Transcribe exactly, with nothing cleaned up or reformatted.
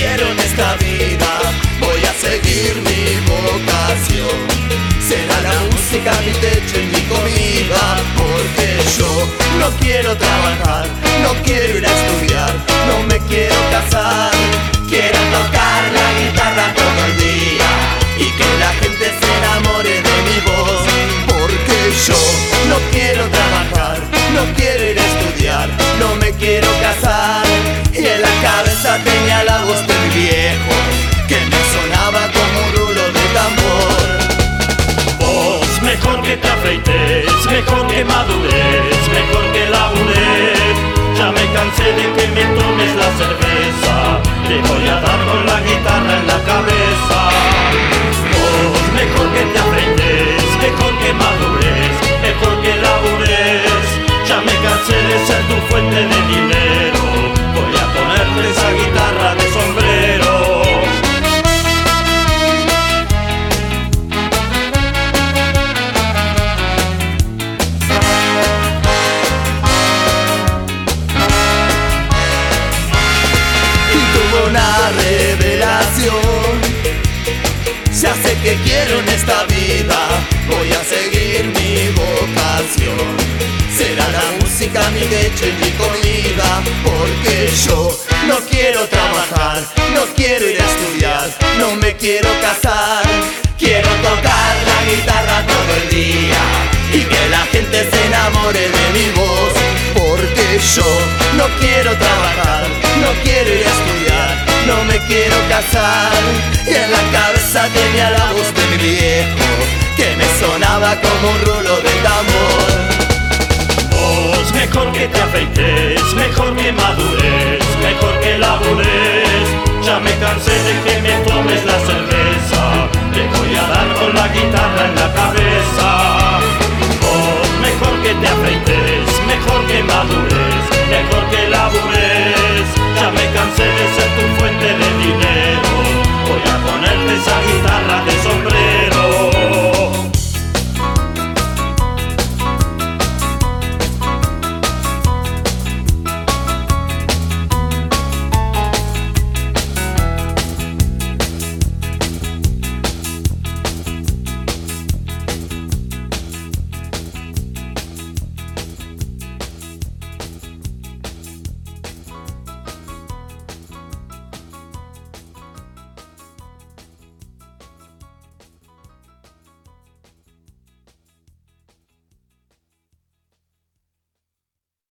quiero en esta vida, voy a seguir mi vocación. Será la música mi techo y mi comida, porque yo no quiero trabajar, no quiero ir a estudiar, no me quiero casar. Quiero tocar la guitarra todo el día y que la gente se enamore de mi voz, porque yo no quiero trabajar, no quiero ir a estudiar, no me quiero casar. Y en la cabeza tenía la voz de mi viejo, que me sonaba como un rulo de tambor. Vos, mejor que te afeites, mejor que madures, mejor que labures. Ya me cansé de que me tomes la cerveza, te voy a dar con la guitarra en la cabeza. Vos, mejor que te afeites, mejor que madures, mejor que labures. Ya me cansé de ser tu fuente de dinero, voy a ponerte esa guitarra de sombrero. Una revelación, ya sé que quiero en esta vida, voy a seguir mi vocación. Será la música mi techo y mi comida, porque yo no quiero trabajar, no quiero ir a estudiar, no me quiero casar. Quiero tocar la guitarra todo el día y que la gente se enamore de mi voz, porque yo no quiero trabajar, no quiero ir a estudiar, no me quiero casar. Y en la cabeza tenía la voz de mi viejo, que me sonaba como un rulo de tambor. Vos, mejor que te afeites, mejor que madures, mejor que labures. Ya me cansé de que me tomes la cerveza, te voy a dar con la guitarra en la cabeza. Vos, mejor que te afeites, mejor que madures, mejor que labures. Ya me cansé de ser